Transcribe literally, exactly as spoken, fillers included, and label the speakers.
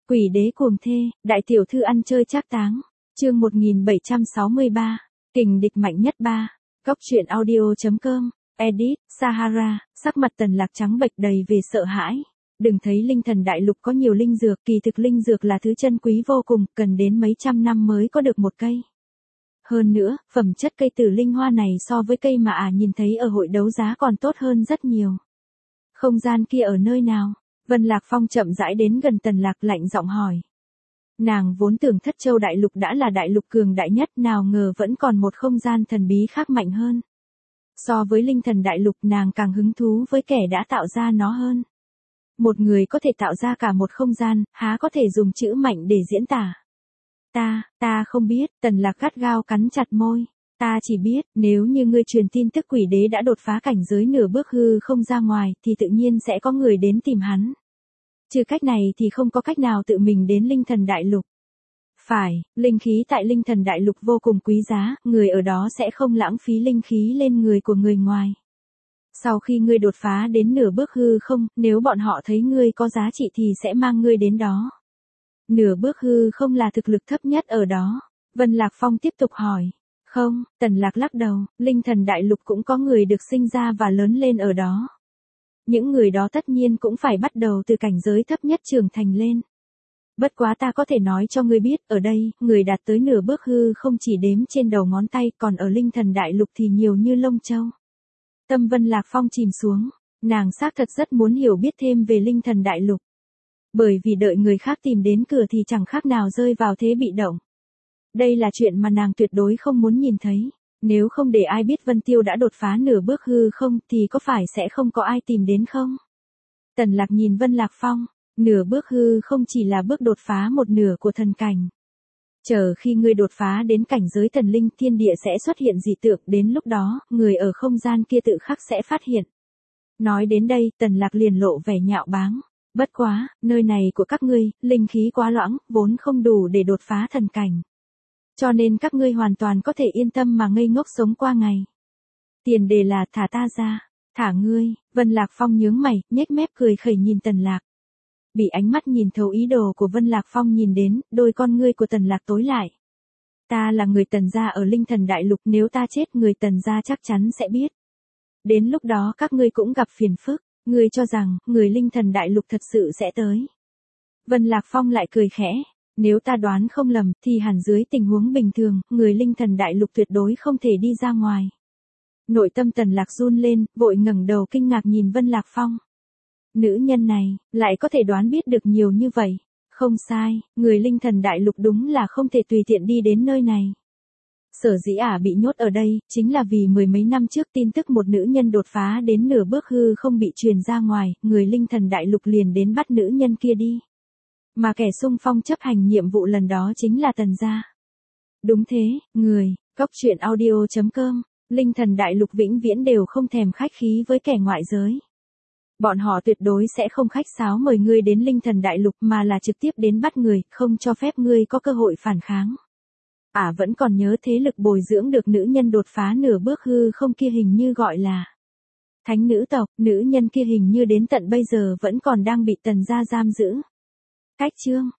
Speaker 1: Quỷ đế cuồng thê, đại tiểu thư ăn chơi trác táng. Chương một nghìn bảy trăm sáu mươi ba. Kình địch mạnh nhất ba. Góc truyện audio.com. Edit, Sahara, sắc mặt Tần Lạc trắng bệch đầy về sợ hãi. Đừng thấy linh thần đại lục có nhiều linh dược, kỳ thực linh dược là thứ chân quý vô cùng, cần đến mấy trăm năm mới có được một cây. Hơn nữa, phẩm chất cây tử linh hoa này so với cây mà ả à nhìn thấy ở hội đấu giá còn tốt hơn rất nhiều. Không gian kia ở nơi nào? Vân Lạc Phong chậm rãi đến gần Tần Lạc lạnh giọng hỏi. Nàng vốn tưởng Thất Châu đại lục đã là đại lục cường đại nhất, nào ngờ vẫn còn một không gian thần bí khác mạnh hơn. So với linh thần đại lục, nàng càng hứng thú với kẻ đã tạo ra nó hơn. Một người có thể tạo ra cả một không gian, há có thể dùng chữ mạnh để diễn tả. Ta, ta không biết, Tần Lạc gắt gao cắn chặt môi. Ta chỉ biết, nếu như ngươi truyền tin tức quỷ đế đã đột phá cảnh giới nửa bước hư không ra ngoài, thì tự nhiên sẽ có người đến tìm hắn. Trừ cách này thì không có cách nào tự mình đến linh thần đại lục. Phải, linh khí tại linh thần đại lục vô cùng quý giá, người ở đó sẽ không lãng phí linh khí lên người của người ngoài. Sau khi ngươi đột phá đến nửa bước hư không, nếu bọn họ thấy ngươi có giá trị thì sẽ mang ngươi đến đó. Nửa bước hư không là thực lực thấp nhất ở đó. Vân Lạc Phong tiếp tục hỏi. Không, Tần Lạc lắc đầu, linh thần đại lục cũng có người được sinh ra và lớn lên ở đó. Những người đó tất nhiên cũng phải bắt đầu từ cảnh giới thấp nhất trưởng thành lên. Bất quá ta có thể nói cho ngươi biết, ở đây, người đạt tới nửa bước hư không chỉ đếm trên đầu ngón tay, còn ở linh thần đại lục thì nhiều như lông châu. Tâm Vân Lạc Phong chìm xuống, nàng xác thật rất muốn hiểu biết thêm về linh thần đại lục. Bởi vì đợi người khác tìm đến cửa thì chẳng khác nào rơi vào thế bị động. Đây là chuyện mà nàng tuyệt đối không muốn nhìn thấy. Nếu không để ai biết Vân Tiêu đã đột phá nửa bước hư không thì có phải sẽ không có ai tìm đến không? Tần Lạc nhìn Vân Lạc Phong, nửa bước hư không chỉ là bước đột phá một nửa của thần cảnh. Chờ khi ngươi đột phá đến cảnh giới thần linh, thiên địa sẽ xuất hiện dị tượng, đến lúc đó, người ở không gian kia tự khắc sẽ phát hiện. Nói đến đây, Tần Lạc liền lộ vẻ nhạo báng. Bất quá, nơi này của các ngươi, linh khí quá loãng, vốn không đủ để đột phá thần cảnh. Cho nên các ngươi hoàn toàn có thể yên tâm mà ngây ngốc sống qua ngày. Tiền đề là thả ta ra, thả ngươi. Vân Lạc Phong nhướng mày, nhếch mép cười khẩy nhìn Tần Lạc. Bị ánh mắt nhìn thấu ý đồ của Vân Lạc Phong nhìn đến, đôi con ngươi của Tần Lạc tối lại. Ta là người Tần gia ở linh thần đại lục, nếu ta chết người Tần gia chắc chắn sẽ biết. Đến lúc đó các ngươi cũng gặp phiền phức, ngươi cho rằng, người linh thần đại lục thật sự sẽ tới. Vân Lạc Phong lại cười khẽ. Nếu ta đoán không lầm, thì hẳn dưới tình huống bình thường, người linh thần đại lục tuyệt đối không thể đi ra ngoài. Nội tâm Tần Lạc run lên, vội ngẩng đầu kinh ngạc nhìn Vân Lạc Phong. Nữ nhân này, lại có thể đoán biết được nhiều như vậy. Không sai, người linh thần đại lục đúng là không thể tùy tiện đi đến nơi này. Sở dĩ ả bị nhốt ở đây, chính là vì mười mấy năm trước tin tức một nữ nhân đột phá đến nửa bước hư không bị truyền ra ngoài, người linh thần đại lục liền đến bắt nữ nhân kia đi. Mà kẻ xung phong chấp hành nhiệm vụ lần đó chính là Tần gia. Đúng thế, người, góc truyện audio.com, linh thần đại lục vĩnh viễn đều không thèm khách khí với kẻ ngoại giới. Bọn họ tuyệt đối sẽ không khách sáo mời ngươi đến linh thần đại lục mà là trực tiếp đến bắt người, không cho phép ngươi có cơ hội phản kháng. Ả à, vẫn còn nhớ thế lực bồi dưỡng được nữ nhân đột phá nửa bước hư không kia hình như gọi là Thánh nữ tộc, nữ nhân kia hình như đến tận bây giờ vẫn còn đang bị Tần gia giam giữ. Cách chương,